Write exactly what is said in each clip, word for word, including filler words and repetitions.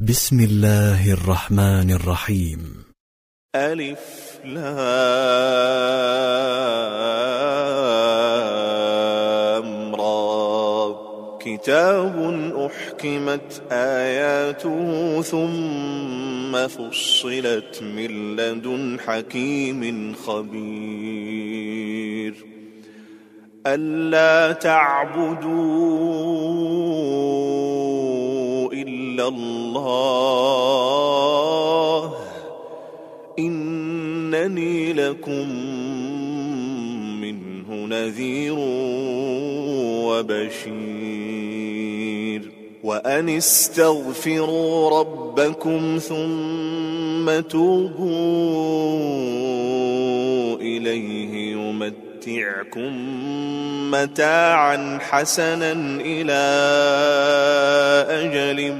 بسم الله الرحمن الرحيم. ألف لام را. كتاب أحكمت آياته ثم فصلت من لدن حكيم خبير. ألا تعبدوا إلا الله إنني لكم منه نذير وبشير. وأن استغفروا ربكم ثم توبوا إليه يمتعكم متاعا حسنا إلى أجل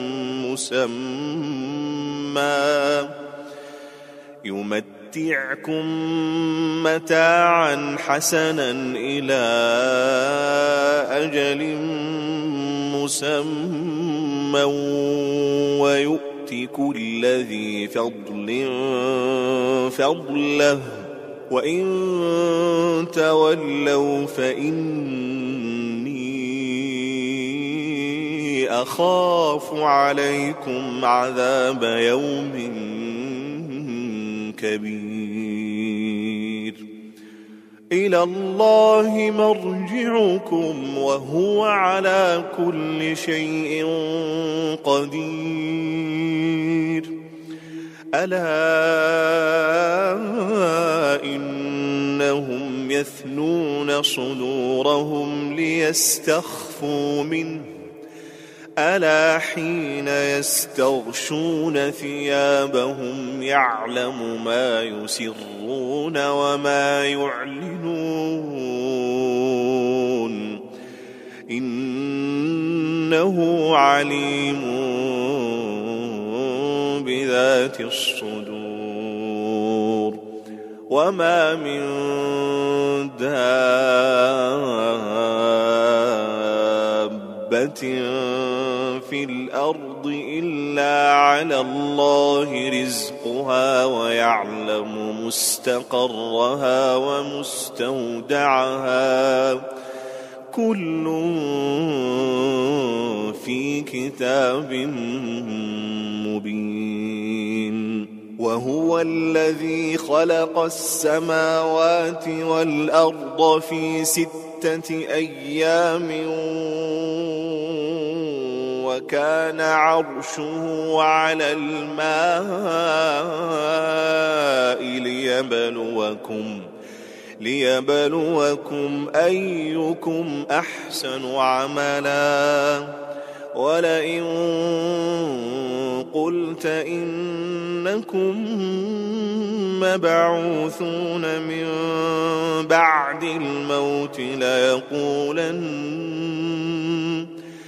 مسمى يمتعكم متاعا حسنا إلى أجل مسمى ويؤت كل ذي فضل فضله وإن تولوا فإني أخاف عليكم عذاب يوم كبير. إلى الله مرجعكم وهو على كل شيء قدير. ألا إنهم يثنون صدورهم ليستخفوا منه ألا حين يستغشون ثيابهم يعلم ما يسرون وما يعلنون إنه عليم بذات الصدور. وما من دابة في الأرض إلا على الله رزقها ويعلم مستقرها ومستودعها كل في كتاب مبين. وهو الذي خلق السماوات والأرض في ستة أيام وكان عرشه على الماء ليبلوكم ليبلوكم أيكم أحسن عملا. ولئن قلت إنكم مبعوثون من بعد الموت ليقولن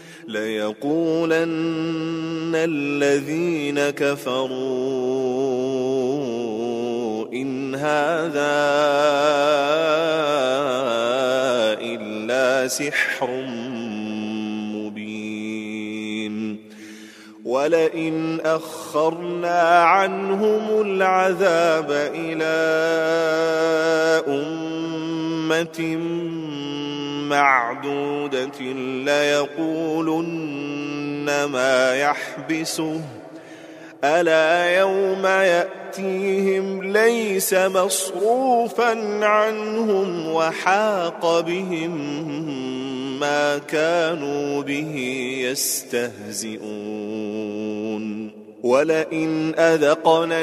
ليقولن الذين كفروا إن هذا إلا سحر مبين. ولئن أخرنا عنهم العذاب إلى أمة معدودة ليقولن ما يحبسه ألا يوم يأتيهم ليس مصروفا عنهم وحاق بهم ما كانوا به يستهزئون. ولئن أذقنا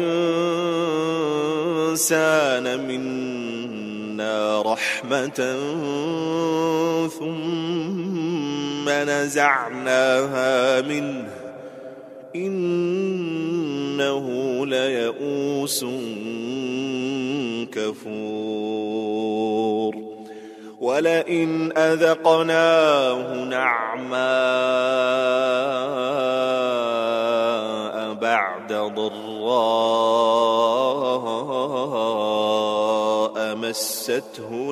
الإنسان منا رحمة ثم نزعناها منه إنه ليئوس كفور. ولئن أذقناه نعماء بعد ضراء مسته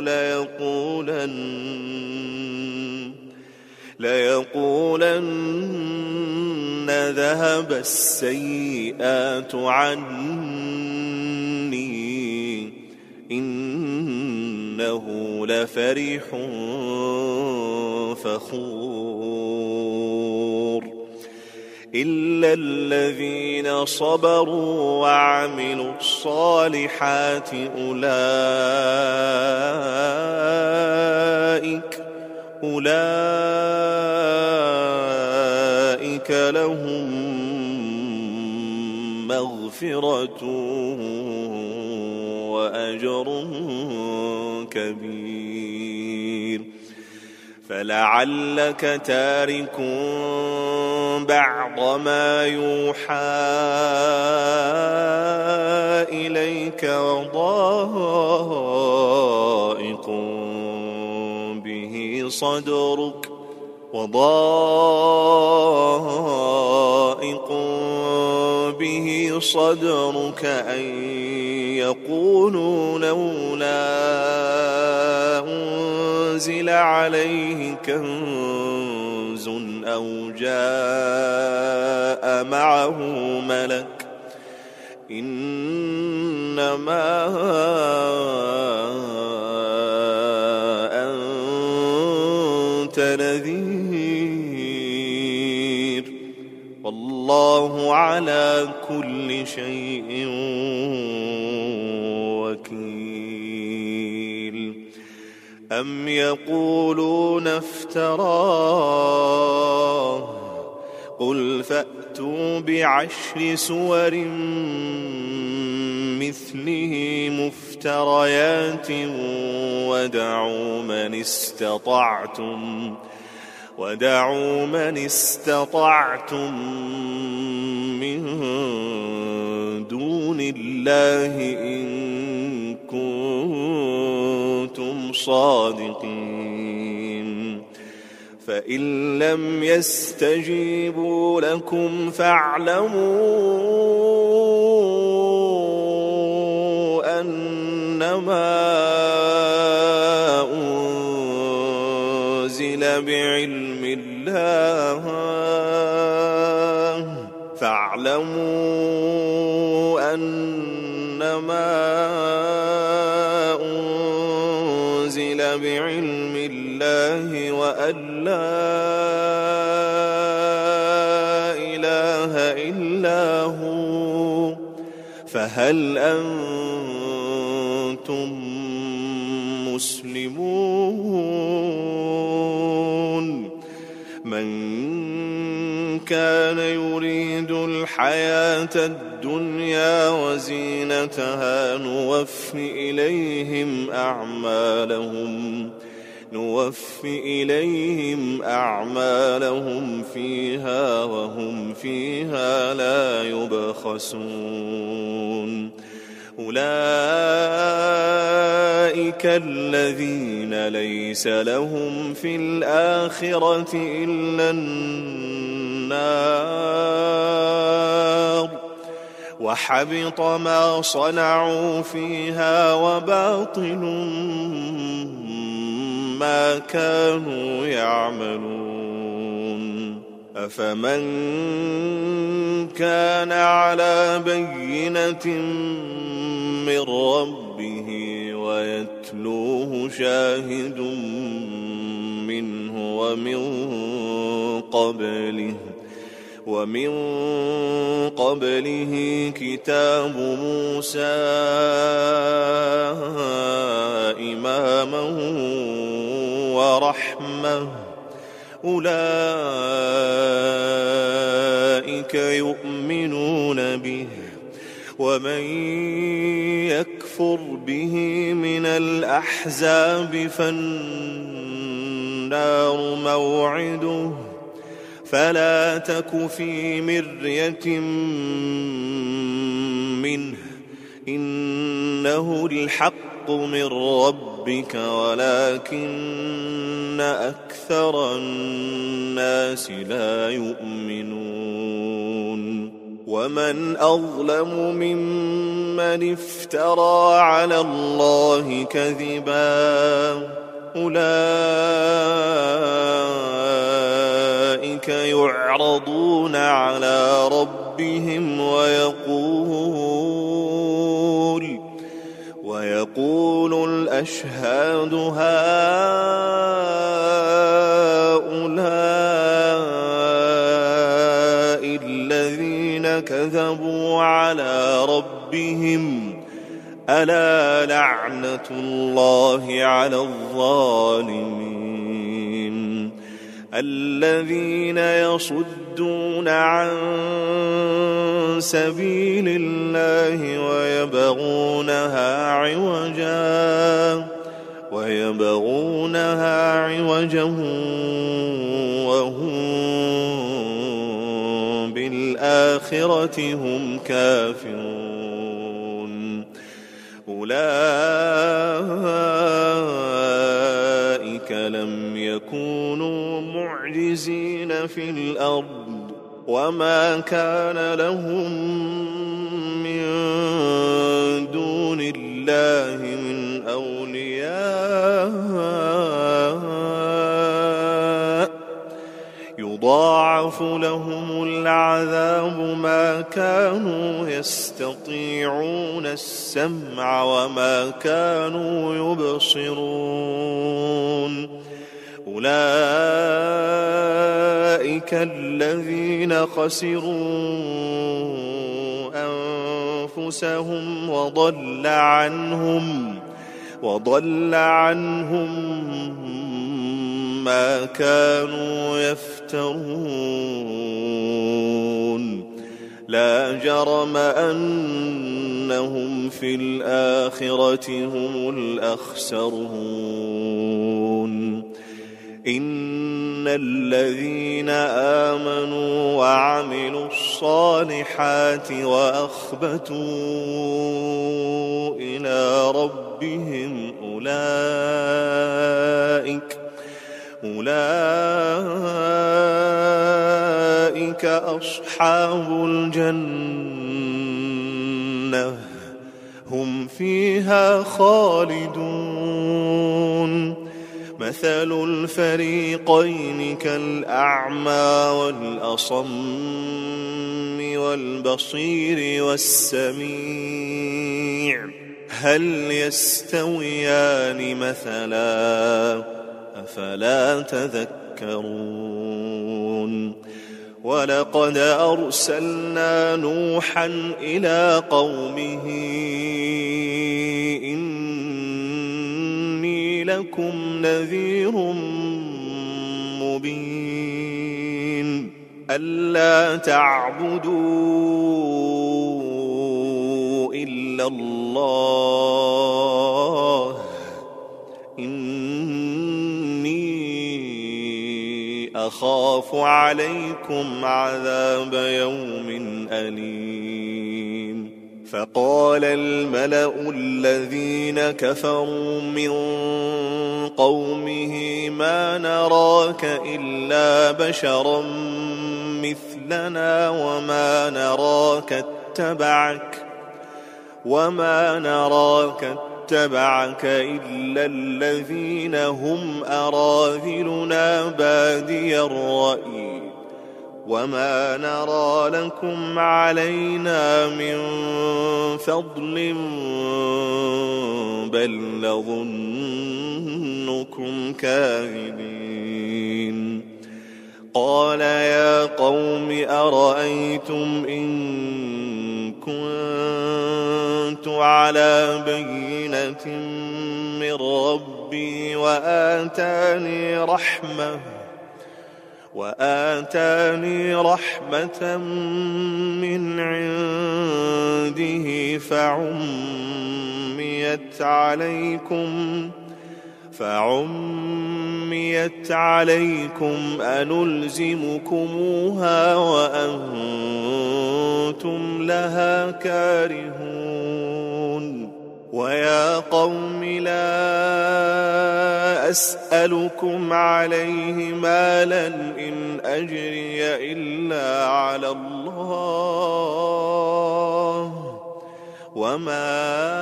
ليقولن ليقولن ذهب السيئات عني إنه لفرح فخور إلا الذين صبروا وعملوا الصالحات أولئك أولئك لهم مغفرة وأجر كبير فلعلك تارك بعض ما يوحى إليك وضائق به صدرك وضائق به صدرك أن يقولوا لولا أنزل عليه كنز أو جاء معه ملك إنما أنت نذير والله على كل شيء وكيل أم يقولون افتراه قل فأتوا بعشر سور مثله مفتريات ودعوا من استطعتم ودعوا من استطعتم من دون الله إن كنتم صادقين فإن لم يستجيبوا لكم فاعلموا أنما أنزل بعلم الله فاعلموا أنما أنزل بعلم الله وأن لا إله إلا هو فهل أنتم مسلمون من كان يريد الحياة الدنيا وزينتها نوف إليهم أعمالهم نوف إليهم أعمالهم فيها وهم فيها لا يبخسون أولئك الذين ليس لهم في الآخرة إلا النار وحبط ما صنعوا فيها وباطل ما كانوا يعملون أفمن كان على بينة من ربه ويتلوه شاهد منه ومن قبله ومن قبله كتاب موسى إماما ورحمة أولئك يؤمنون به ومن يكفر به من الأحزاب فالنار موعده فلا تك في مرية منه إنه الحق من ربك ولكن أكثر الناس لا يؤمنون ومن أظلم ممن افترى على الله كذبا أولئك أولئك يعرضون على ربهم ويقول ويقول الأشهاد هؤلاء الذين كذبوا على ربهم ألا لعنة الله على الظالمين الذين يصدون عن سبيل الله ويبغونها عوجا ويبغونها عوجا وهم بالآخرة هم كافرون أولئك لم يكونوا معجزين في الأرض وما كان لهم من دون الله من أولياء يضاعف لهم العذاب ما كانوا يستطيعون السمع وما كانوا يبصرون أولئك الذين خسروا أنفسهم وضل عنهم وضل عنهم ما كانوا يفترون لا جرم أنهم في الآخرة هم الأخسرون إن الذين آمنوا وعملوا الصالحات وأخبتوا إلى ربهم أولئك أولئك أصحاب الجنة هم فيها خالدون مثل الفريقين كالأعمى والأصم والبصير والسميع هل يستويان مثلا أفلا تذكرون ولقد أرسلنا نوحا إلى قومه إني لكم نذير مبين ألا تعبدوا إلا الله أخاف عليكم عذاب يوم أليم فقال الملأ الذين كفروا من قومه ما نراك إلا بشرا مثلنا وما نراك اتبعك وما نراك اتبعك إلا الذين هم أراذلنا بادي الرأي وما نرى لكم علينا من فضل بل نظنكم كاذبين قال يا قوم أرأيتم إن كنت على بينة من ربي وآتاني رحمة وآتاني رحمة من عنده فعميت عليكم فعميت عليكم أنلزمكموها وأنتم لها كارهون ويا قوم لا أسألكم عليه مالا إن أجري إلا على الله وما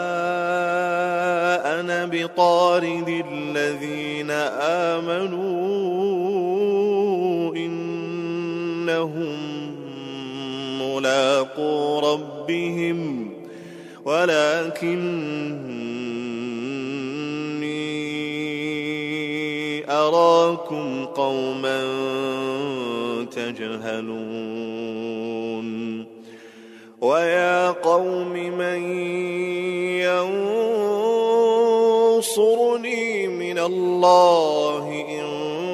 أنا بطارد الذين آمنوا إني ملاقو ربهم ولكني أراكم قوما تجهلون ويا قوم من ينصرني من الله إن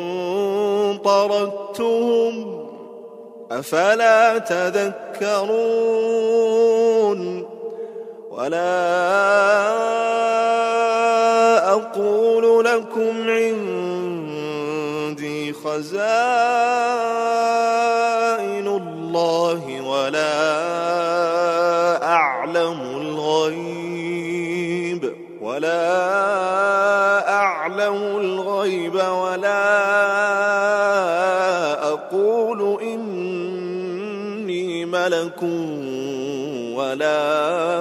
طردتهم أفلا تذكرون ولا أقول لكم عندي خزائن الله ولا أعلم الغيب ولا أعلم الغيب ولا أقول إني ملك ولا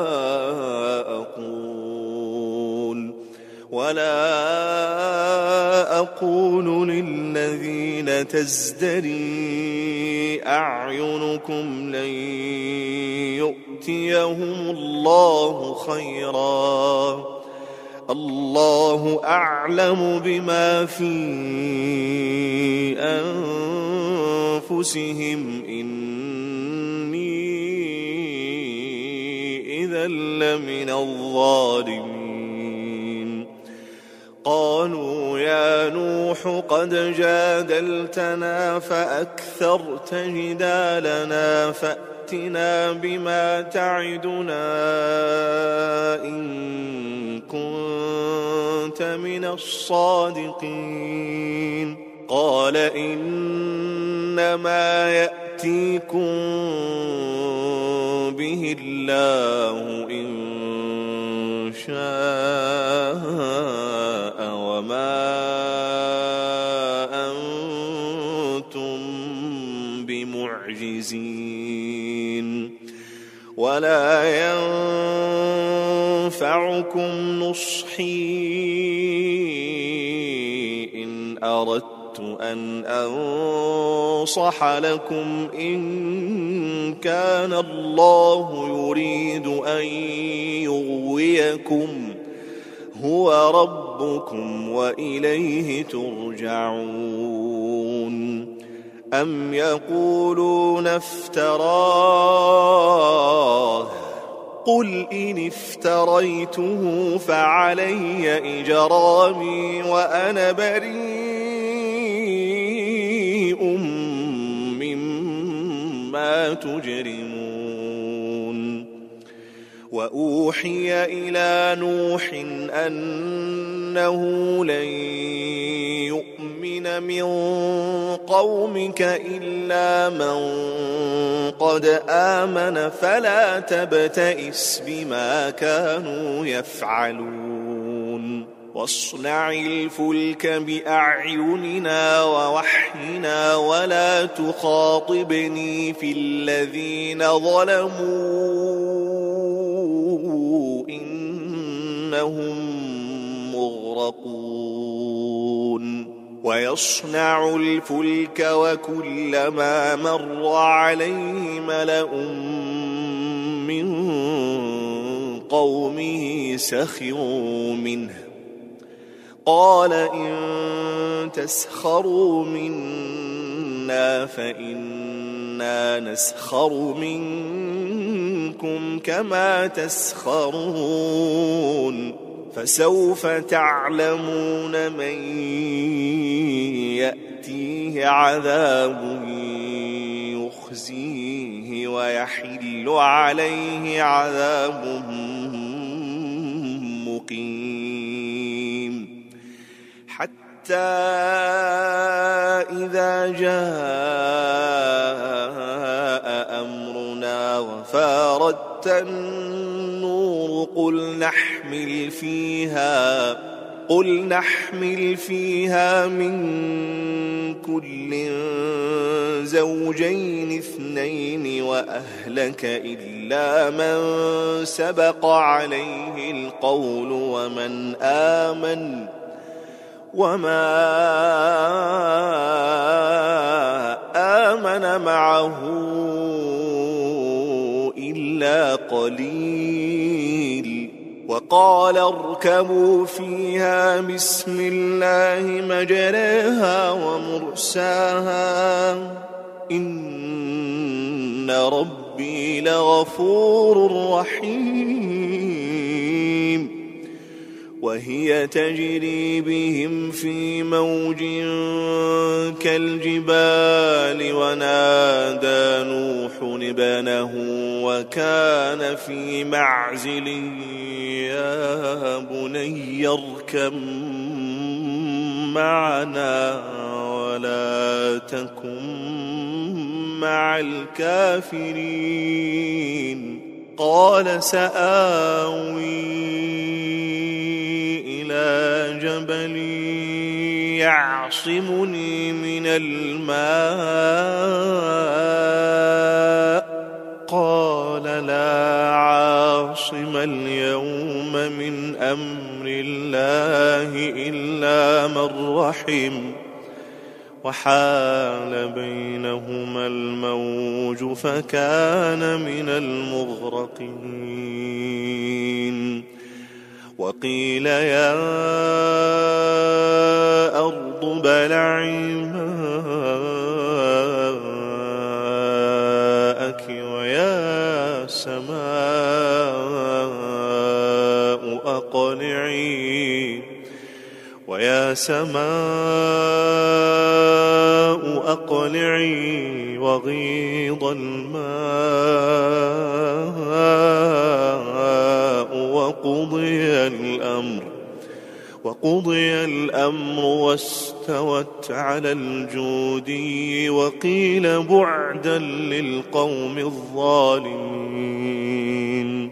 أقول ولا أقول للذين تزدري أعينكم لن يؤتيهم الله خيرا الله أعلم بما في أنفسهم إني إذا لمن الظالمين قالوا يا نوح قد جادلتنا فأكثرت جدالنا فأتنا بما تعدنا إن كنت من الصادقين قال إنما يأتيكم به الله إن شاء وما أنتم بمعجزين ولا ينفعكم نصحي إن أردت أن أنصح لكم إن كان الله يريد أن يغويكم هو ربكم وإليه ترجعون أم يقولون افتراه قل إن افتريته فعلي إجرامي وأنا بريء مما تجرمون وأوحي إلى نوح أنه لن يؤمن من قومك إلا من قد آمن فلا تبتئس بما كانوا يفعلون واصنع الفلك بأعيننا ووحينا ولا تخاطبني في الذين ظلموا إنهم مغرقون ويصنع الفلك وكلما مر عليه ملأ من قومه سخروا منه قال إن تسخروا منا فإنا نسخر منكم كما تسخرون فسوف تعلمون من يأتيه عذاب يخزيه ويحل عليه عذاب مقيم حتى إذا جاء أمرنا وفاردت النور قل نحمل فيها قل نحمل فيها من كل زوجين اثنين وأهلك إلا من سبق عليه القول ومن آمن وما آمن معه إلا قليل. وقال اركبوا فيها بسم الله مجريها ومرساها إن ربي لغفور رحيم. وهي تجري بهم في موج كالجبال ونادى نوح ابنه وكان في معزل يا بني اركب معنا ولا تكن مع الكافرين. قال سآوي إلى جبل يعصمني من الماء قال لا عاصم اليوم من أمر الله إلا من رحم وحال بينهما الموج فكان من المغرقين. وقيل يا أرض ابلعي ماءك ويا سماء أقلعي ويا سماء أقلعي وغيض الماء وقضي الأمر وقضي الأمر واستوت على الجودي وقيل بعدا للقوم الظالمين.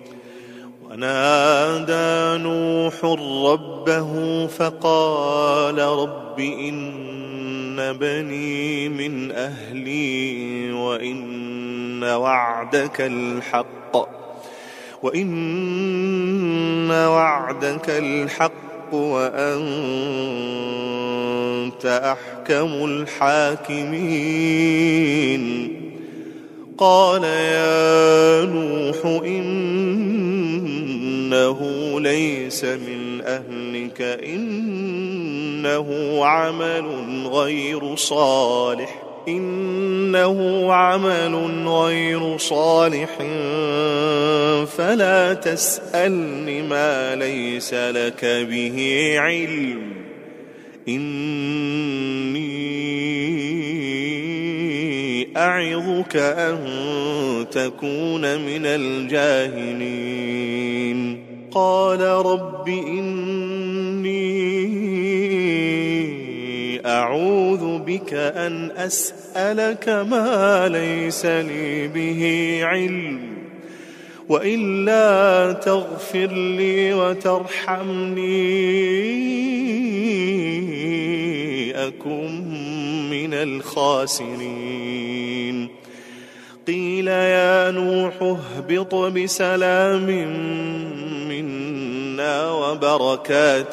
ونادى نوح ربه فقال رب إن بني من أهلي وإن وعدك الحق وإن وعدك الحق وأنت أحكم الحاكمين. قال يا نوح إنه ليس من أهلك إنه عمل غير صالح إنه عمل غير صالح فلا تسألني ما ليس لك به علم إني أعظك أن تكون من الجاهلين. قال رب إني أعوذ بك أن أسألك ما ليس لي به علم وإلا تغفر لي وترحمني أكن من الخاسرين. قيل يا نوح اهبط بسلام منا وبركات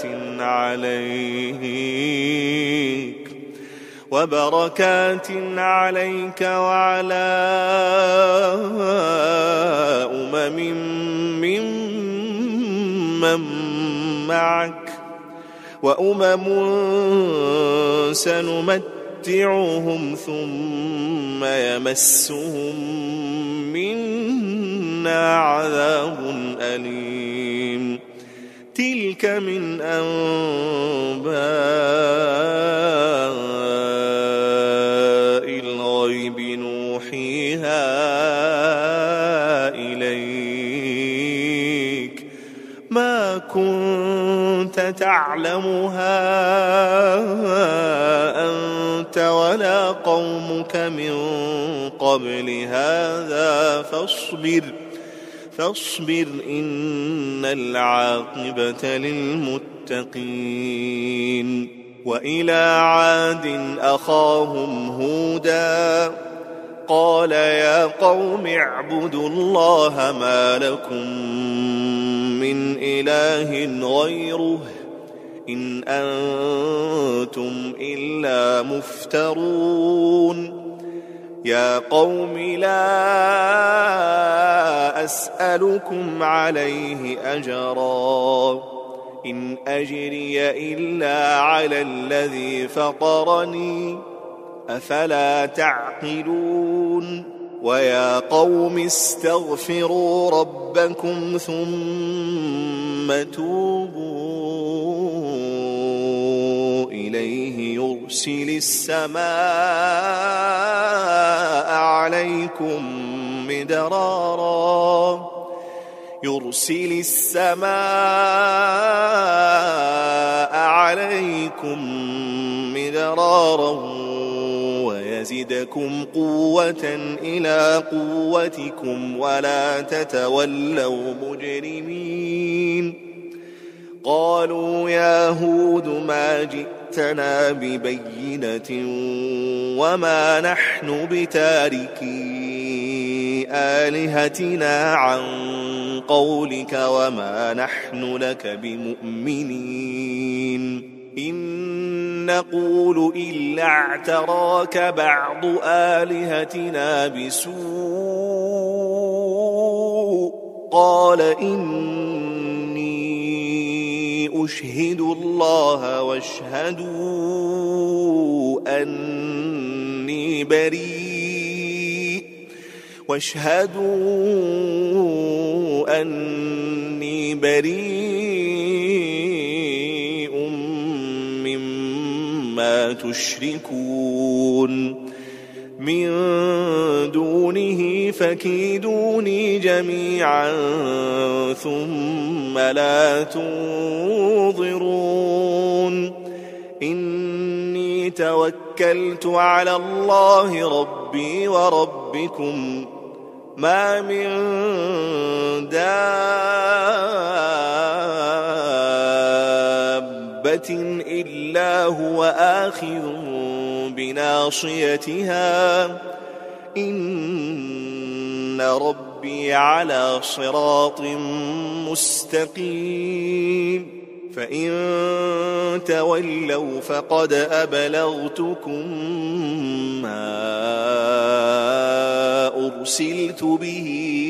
عليك وبركات عليك وعلى أمم ممن معك وأمم سنمتعهم ثم يمسهم منا عذاب أليم. تلك من أنباء الغيب نوحيها إليك ما كنت تعلمها أنت ولا قومك من قبل هذا فاصبر فاصبر إن العاقبة للمتقين. وإلى عاد أخاهم هودا قال يا قوم اعبدوا الله ما لكم من إله غيره إن أنتم إلا مفترون. يا قوم لا أسألكم عليه أجرا إن أجري إلا على الذي فطرني أفلا تعقلون ويا قوم استغفروا ربكم ثم توبوا إليه يرسل السماء عليكم مدرارا يرسل السماء عليكم مدرارا ويزدكم قوة إلى قوتكم ولا تتولوا مجرمين قالوا يا هود ما جئتنا ببينة وما نحن بتاركي آلهتنا عن قولك وما نحن لك بمؤمنين إن نقول إلا اعتراك بعض آلهتنا بسوء قال إني أشهد الله واشهدوا أني بريء واشهدوا أني بريء مما تشركون من دونه فكيدوني جميعا ثم لا تنظرون إني توكلت على الله ربي وربكم ما من دابة إلا هو آخذ بناصيتها إن ربي على صراط مستقيم فإن تولوا فقد أبلغتكم ما أرسلت به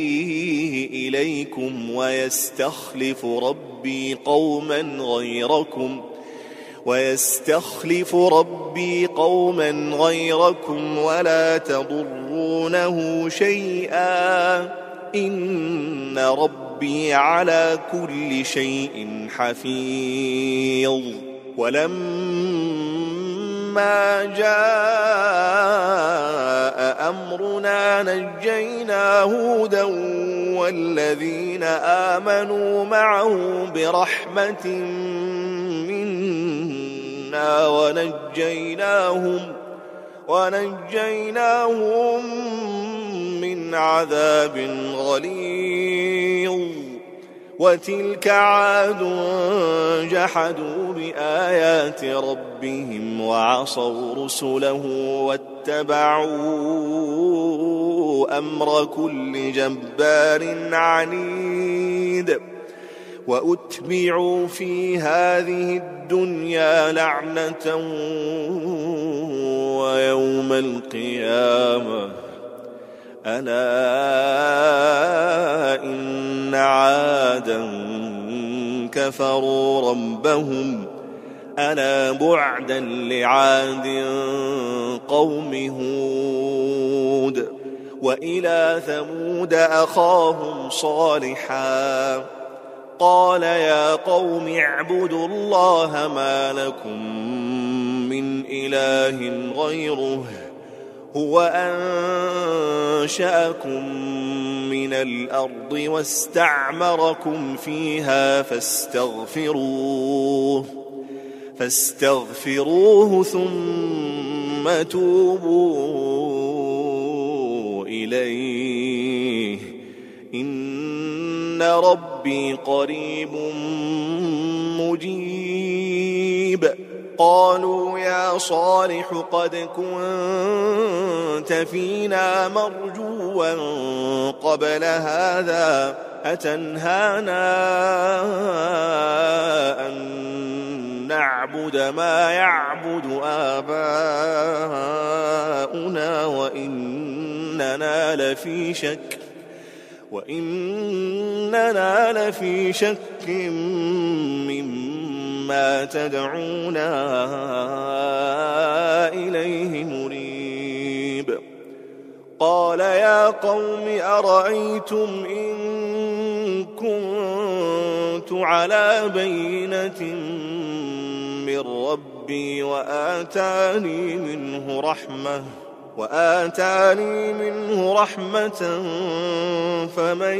إليكم ويستخلف ربي قوما غيركم ويستخلف ربي قوما غيركم ولا تضرونه شيئا إن ربي على كل شيء حفيظ ولما جاء أمرنا نجينا هودا والذين آمنوا معه برحمة منا ونجيناهم ونجيناهم من عذاب غليظ وتلك عاد جحدوا بآيات ربهم وعصوا رسله واتبعوا أمر كل جبار عنيد وأتبعوا في هذه الدنيا لعنة ويوم القيامة ألا إن عادا كفروا ربهم ألا بعدا لعاد قوم هود وإلى ثمود أخاهم صالحا قال يا قوم اعبدوا الله ما لكم من إله غيره هو أنشأكم من الأرض واستعمركم فيها فاستغفروه فاستغفروه ثم توبوا إليه إن ربي قريب مجيب قالوا يا صالح قد كنت فينا مرجوا قبل هذا أتنهانا أن نعبد ما يعبد آباؤنا وإننا لفي شك وإننا لفي شك مما تدعونا إليه مريب. قال يا قوم أرأيتم إن كنت على بينة من ربي وآتاني منه رحمة وآتاني منه رحمة فمن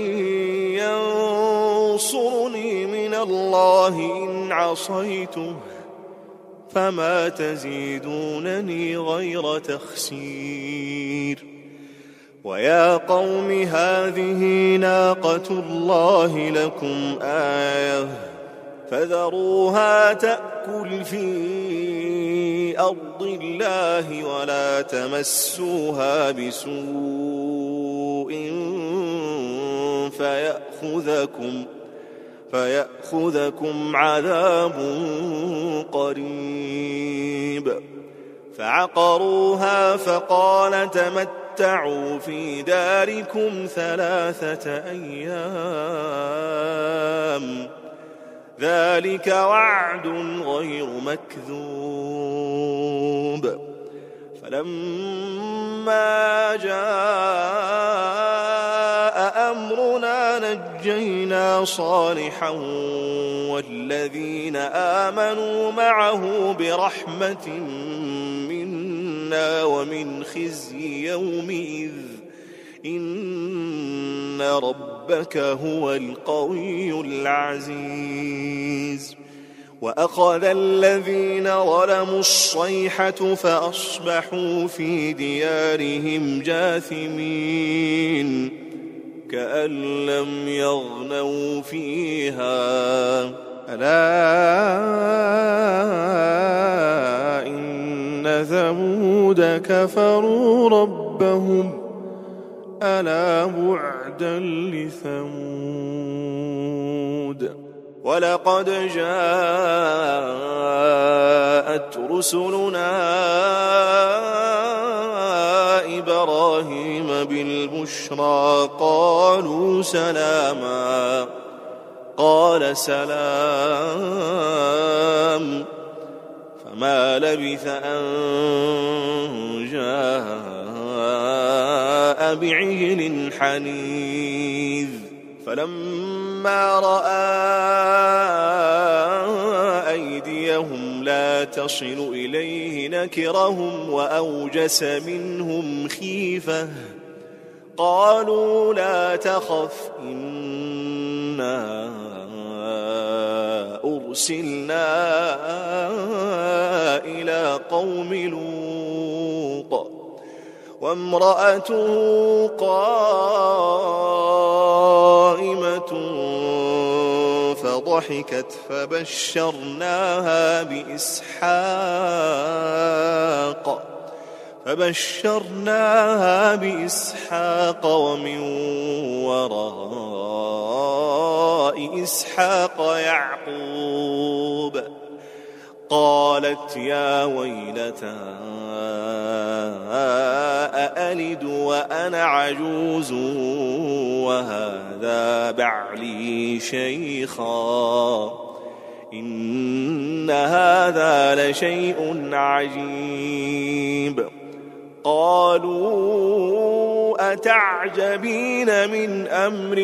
ينصرني من الله إن عصيته فما تزيدونني غير تخسير. ويا قوم هذه ناقة الله لكم آية فذروها تأكل في أرض الله ولا تمسوها بسوء فيأخذكم فيأخذكم عذاب قريب. فعقروها فقال تمتعوا في داركم ثلاثة أيام ذلك وعد غير مكذوب. فلما جاء أمرنا نجينا صالحا والذين آمنوا معه برحمة منا ومن خزي يومئذ إن ربك هو القوي العزيز. وأخذ الذين ظلموا الصيحة فأصبحوا في ديارهم جاثمين كأن لم يغنوا فيها ألا إن ثمود كفروا ربهم ألا بعدا لثمود. ولقد جاءت رسلنا إبراهيم بالبشرى قالوا سلاما قال سلام فما لبث أن جاء بعجل حنيذ. فلما رأى أيديهم لا تصل إليه نكرهم وأوجس منهم خيفة قالوا لا تخف إنا أرسلنا إلى قوم لوط وامرأته قائمة فضحكت فبشرناها بإسحاق فبشرناها بإسحاق ومن وراء إسحاق يعقوب. قالت يا ويلتى أألد وأنا عجوز وهذا بعلي شيخا إن هذا لشيء عجيب. قالوا أتعجبين من أمر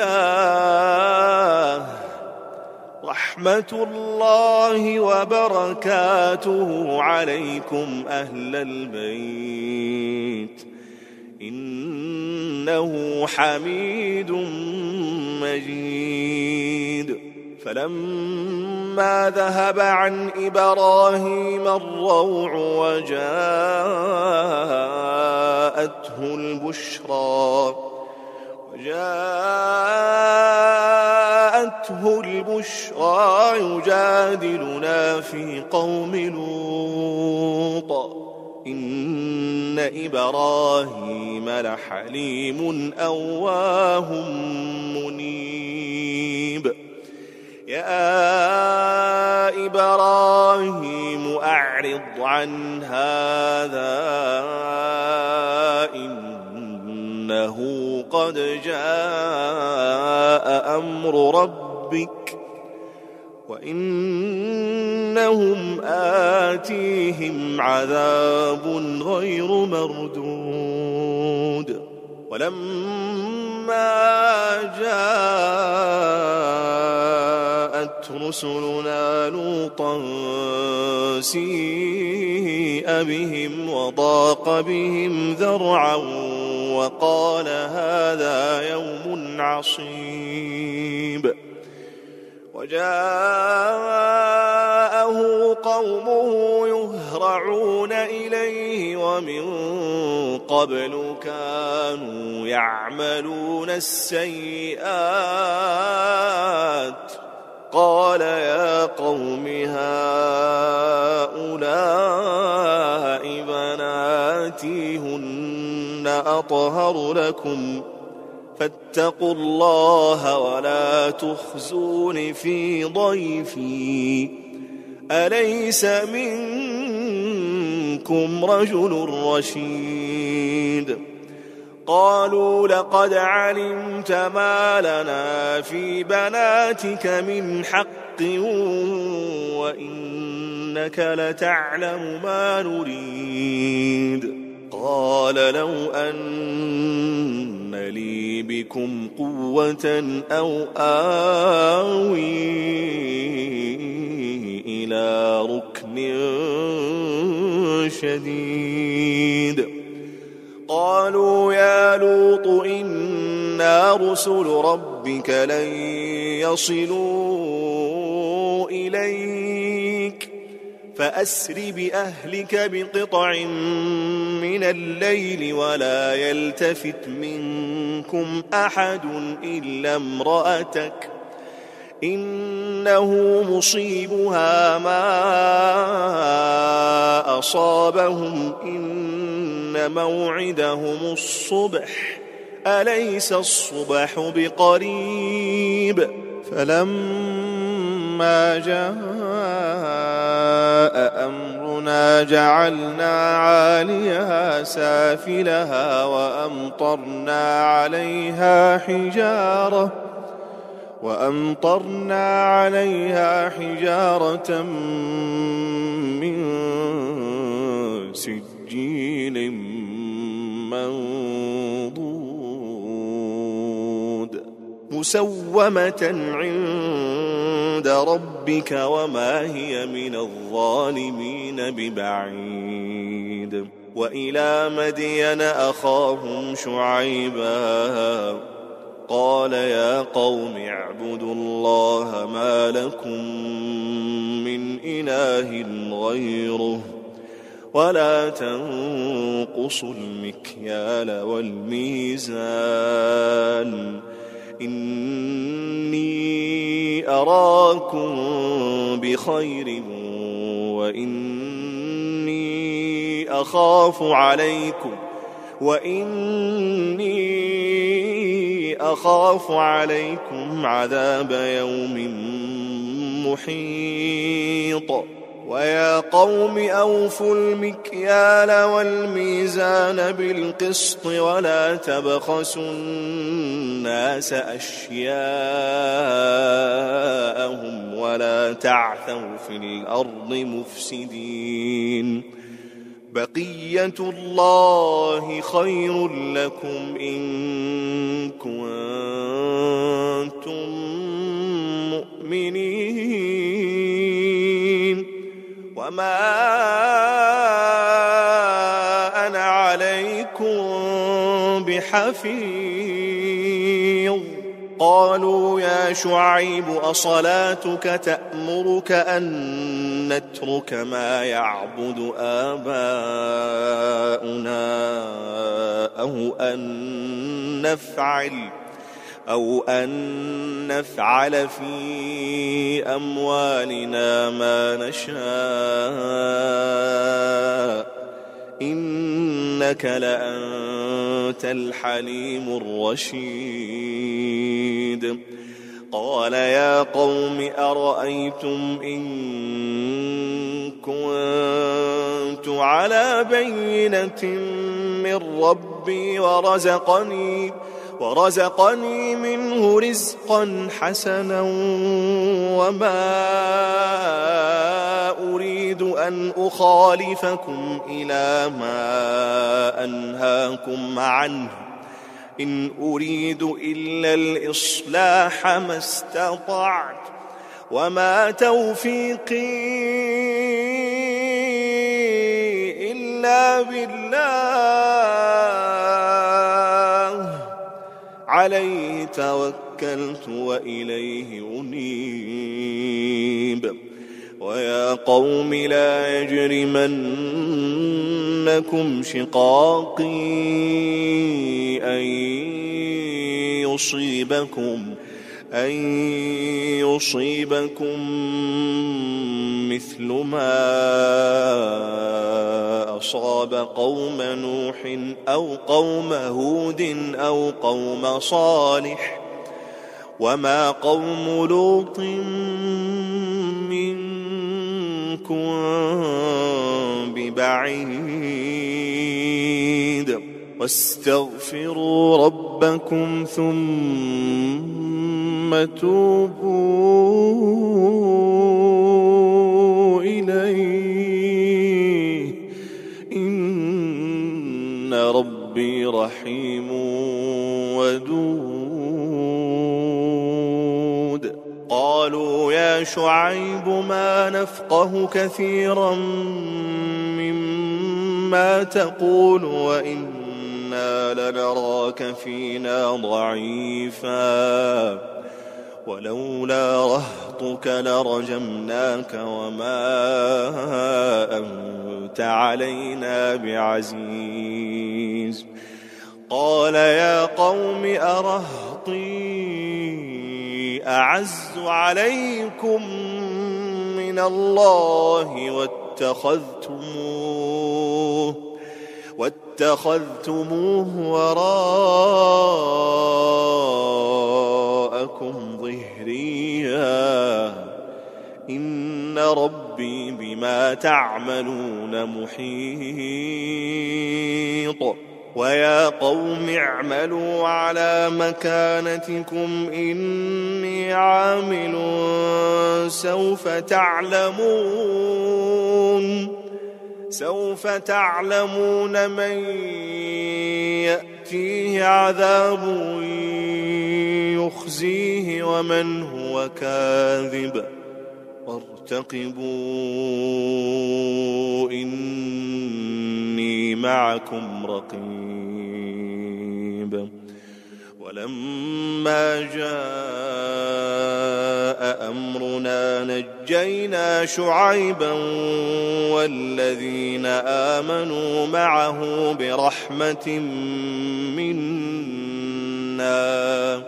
الله رحمة الله وبركاته عليكم أهل البيت إنه حميد مجيد. فلما ذهب عن إبراهيم الروع وجاءته البشرى وجاءته البشرى يجادلنا في قوم لوط إن إبراهيم لحليم أواه منيب. يا إبراهيم أعرض عن هذا إنه قد قد جاء أمر ربك وإنهم آتيهم عذاب غير مردود ولما جاءت رسلنا لوطا سيء بهم وضاق بهم ذرعا وقال هذا يوم عصيب وجاءه قومه يهرعون إليه ومن قبل كانوا يعملون السيئات قال يا قوم هؤلاء بناتي هن أطهر لكم فاتقوا الله ولا تخزون في ضيفي أليس منكم رجل رشيد قالوا لقد علمت ما لنا في بناتك من حق وإنك لتعلم ما نريد قال لو أن لي بكم قوة أو آوي إلى ركن شديد قالوا يا لوط إنا رسل ربك لن يصلوا إليك فأسر بأهلك بقطع من الليل ولا يلتفت منكم أحد إلا امرأتك إنه مصيبها ما أصابهم إن موعدهم الصبح أليس الصبح بقريب فلما جاء أمرنا جعلنا عاليها سافلها وأمطرنا عليها حجارة وأمطرنا عليها حجارة من سجيل منضود مسومة عند ربك وما هي من الظالمين ببعيد وإلى مدين أخاهم شعيبا قال يا قوم اعبدوا الله ما لكم من إله غيره ولا تنقصوا المكيال والميزان إني أراكم بخير وإني أخاف عليكم وإني أخاف عليكم عذاب يوم محيط ويا قوم أوفوا المكيال والميزان بالقسط ولا تبخسوا الناس أشياءهم ولا تعثوا في الأرض مفسدين بقية الله خير لكم إن كنتم مؤمنين وما أنا عليكم بحفيظ قالوا يا شعيب أصلاتك تأمرك أن نترك ما يعبد آباؤنا أو أن نفعل أو أن نفعل في أموالنا ما نشاء إنك لأنت الحليم الرشيد قال يا قوم أرأيتم إن كنت على بينة من ربي ورزقني ورزقني منه رزقا حسنا وما أريد أن أخالفكم إلى ما أنهاكم عنه إن أريد إلا الإصلاح ما استطعت وما توفيقي إلا بالله عليه توكلت وإليه أنيب ويا قوم لا يجرمنكم شقاقي أن يصيبكم أن يصيبكم مثل ما أصاب قوم نوح أو قوم هود أو قوم صالح وما قوم لوط منكم ببعيد واستغفروا ربكم ثم توبوا إليه إن ربي رحيم ودود قالوا يا شعيب ما نفقه كثيرا مما تقول وإنا لنراك فينا ضعيفا ولولا رهطك لرجمناك وما أنت علينا بعزيز قال يا قوم أرهطي أعز عليكم من الله واتخذتموه واتخذتموه وراءكم ظهريا إن ربي بما تعملون محيط ويا قوم اعملوا على مكانتكم إني عامل سوف تعلمون سوف تعلمون من يأتيه عذاب يخزيه ومن هو كاذب وارتقبوا إني معكم رقيب ولما جاء أمرنا نجينا شعيبا والذين آمنوا معه برحمة منا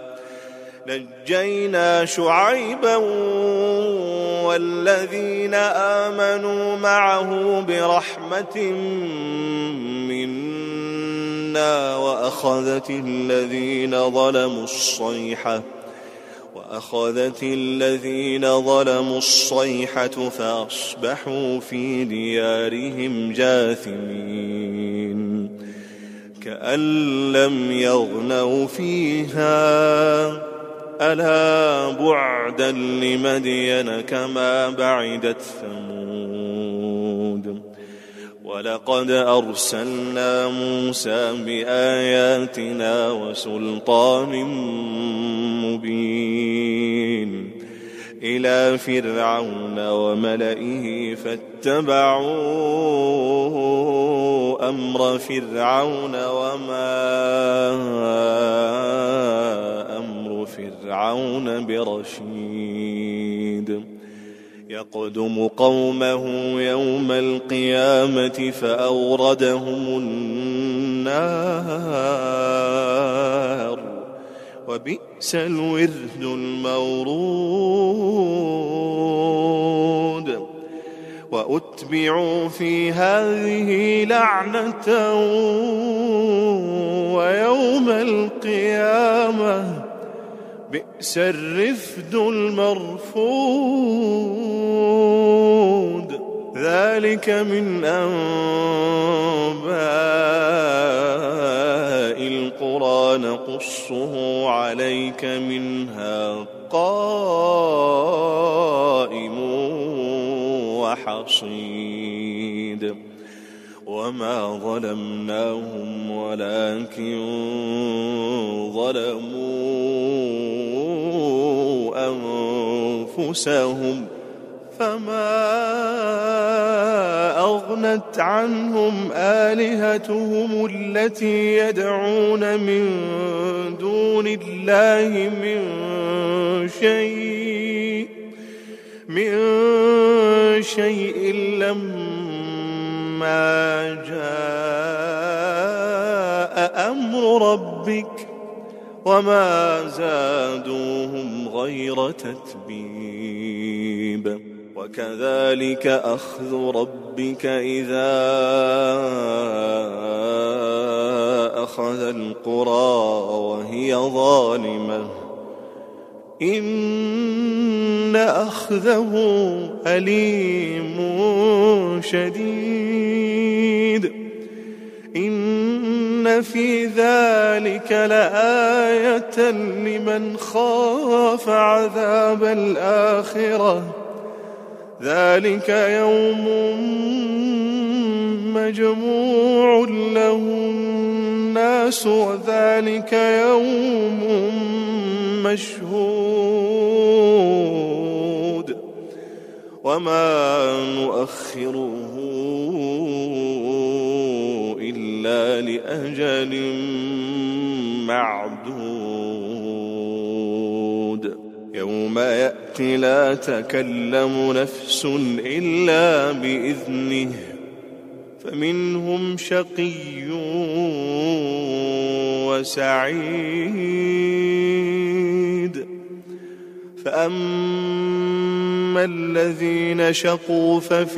نجينا شعيبا والذين آمنوا معه برحمة منا وأخذت الذين ظلموا الصيحة وأخذت الذين ظلموا الصيحة فأصبحوا في ديارهم جاثمين كأن لم يغنوا فيها ألا بعدا لمدين كما بعدت ثمود ولقد أرسلنا موسى بآياتنا وسلطان مبين إلى فرعون وملئه فاتبعوا أمر فرعون وما أمر فرعون برشيد يقدم قومه يوم القيامة فأوردهم النار وبئس الورد المورود وأتبعوا في هذه لعنة ويوم القيامة بئس الرفد المرفود ذلك من أنباء القرى القرى نقصه عليك منها قائم وحصيد وما ظلمناهم ولكن ظلموا أنفسهم فما أغنت عنهم آلهتهم التي يدعون من دون الله من شيء من شيء لما جاء أمر ربك وما زادوهم غير تتبيب وكذلك أخذ ربك إذا أخذ القرى وهي ظالمة إن أخذه أليم شديد إن في ذلك لآية لمن خاف عذاب الآخرة ذلك يوم مجموع له الناس وذلك يوم مشهود وما نؤخره إلا لأجل معدود يوم يأتي لا تكلم نفس إلا بإذنه فمنهم شقي وسعيد فأما الذين شقوا ففي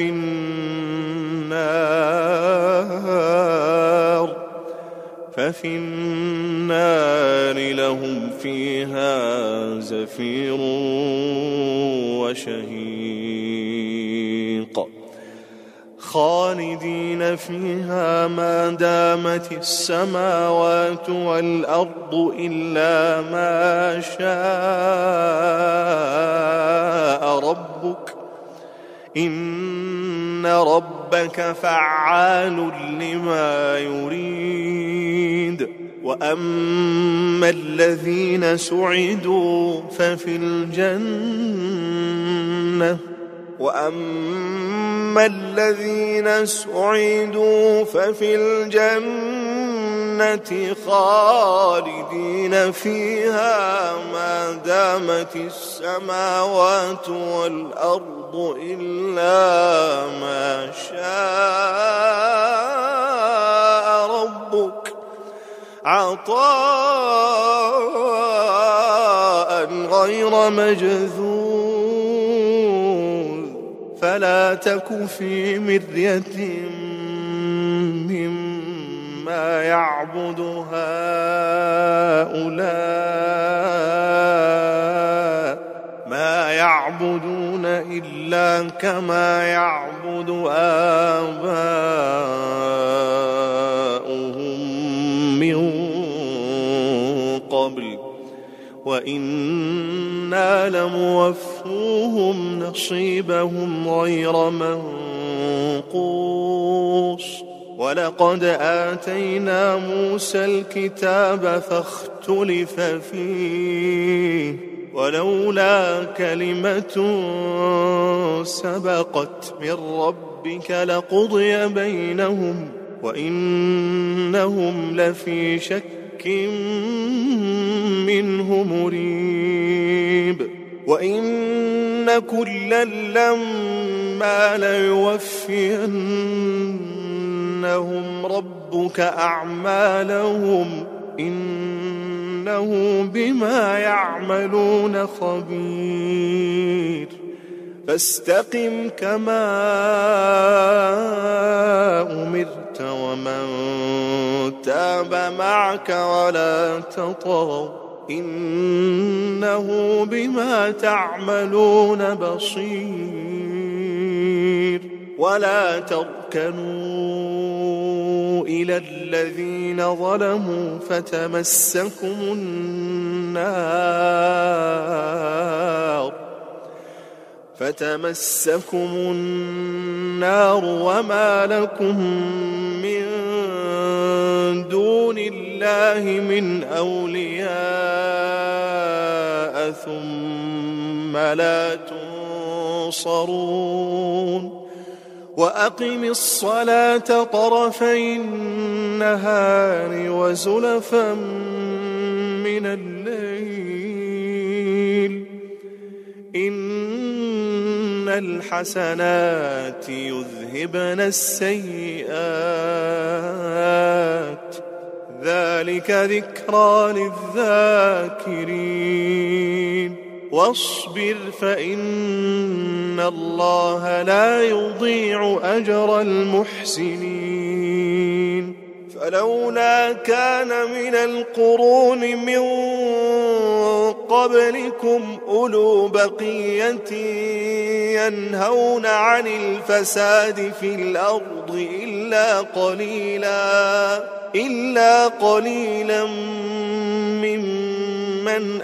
النار ففي النار لهم فيها زفير وشهيق خالدين فيها ما دامت السماوات والأرض إلا ما شاء ربك إن ربك فعال لما يريد وأما الذين سعدوا ففي الجنة وأما الذين سعدوا ففي الجنة خالدين فيها ما دامت السماوات والأرض إلا ما شاء ربك عطاء غير مجذوذ فلا تك في مرية مما يعبد هؤلاء ما يعبدون إلا كما يعبد آباؤهم من قبل وإنا لموفوهم نصيبهم غير منقوص ولقد آتينا موسى الكتاب فاختلف فيه ولولا كلمة سبقت من ربك لقضي بينهم وإنهم لفي شك منه مريب وإن كلا لما ليوفينهم ربك أعمالهم إنه بما يعملون خبير فاستقم كما أمرت ومن تاب معك ولا تطغوا إنه بما تعملون بصير ولا تركنوا إلى الذين ظلموا فتمسكم النار فتمسكم النار وما لكم من دون الله من أولياء ثم لا تنصرون وأقم الصلاة طرفي النهار وزلفا من الليل إن الحسنات يذهبن السيئات ذلك ذكرى للذاكرين واصبر فإن الله لا يضيع أجر المحسنين فلولا كان من القرون من قبلكم أولو بقية ينهون عن الفساد في الأرض إلا قليلا إلا قليلا ممن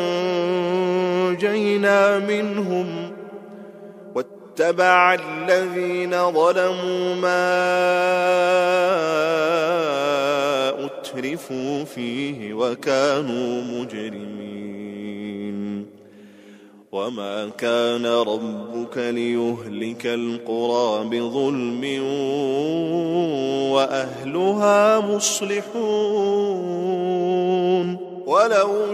أنجينا منهم واتبع الذين ظلموا ما أترفوا فيه وكانوا مجرمين وما كان ربك ليهلك القرى بظلم وأهلها مصلحون ولو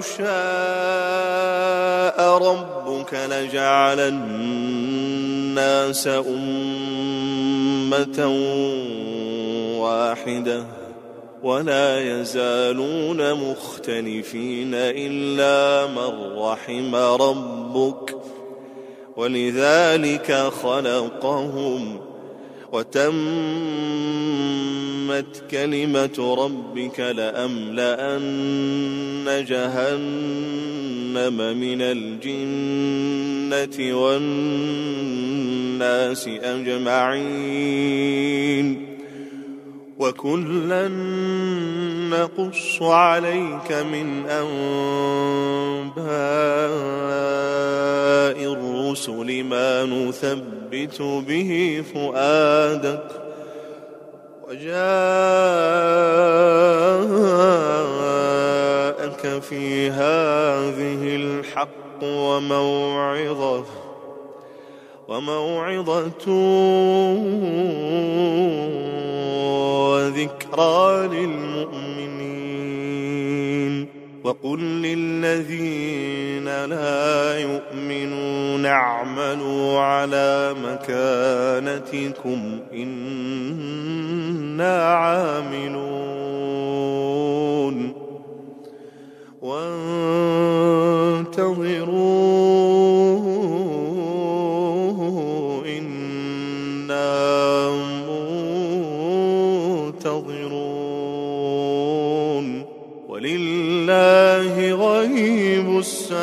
شاء ربك لجعل الناس أمة واحدة ولا يزالون مختلفين إلا من رحم ربك ولذلك خلقهم وتمت كلمة ربك لأملأن جهنم من الجنة والناس أجمعين وكلا نقص عليك من أنباء الرسل ما نثبت به فؤادك وجاءك في هذه الحق وموعظة وموعظة وذكرى للمؤمنين وقل للذين لا يؤمنون اعملوا على مكانتكم إنا عاملون وانتظروا إنا منتظرون ولله غيب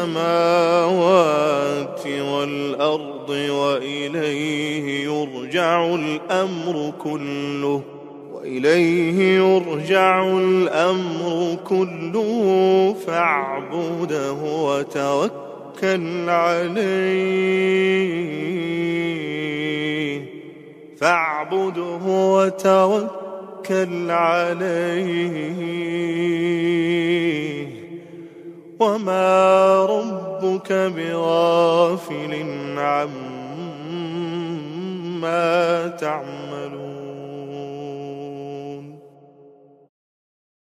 السماوات والأرض وإليه يرجع الأمر كله وإليه يرجع الأمر كله فاعبده وتوكل عليه فاعبده وتوكل عليه وما ربك بغافل عما تعملون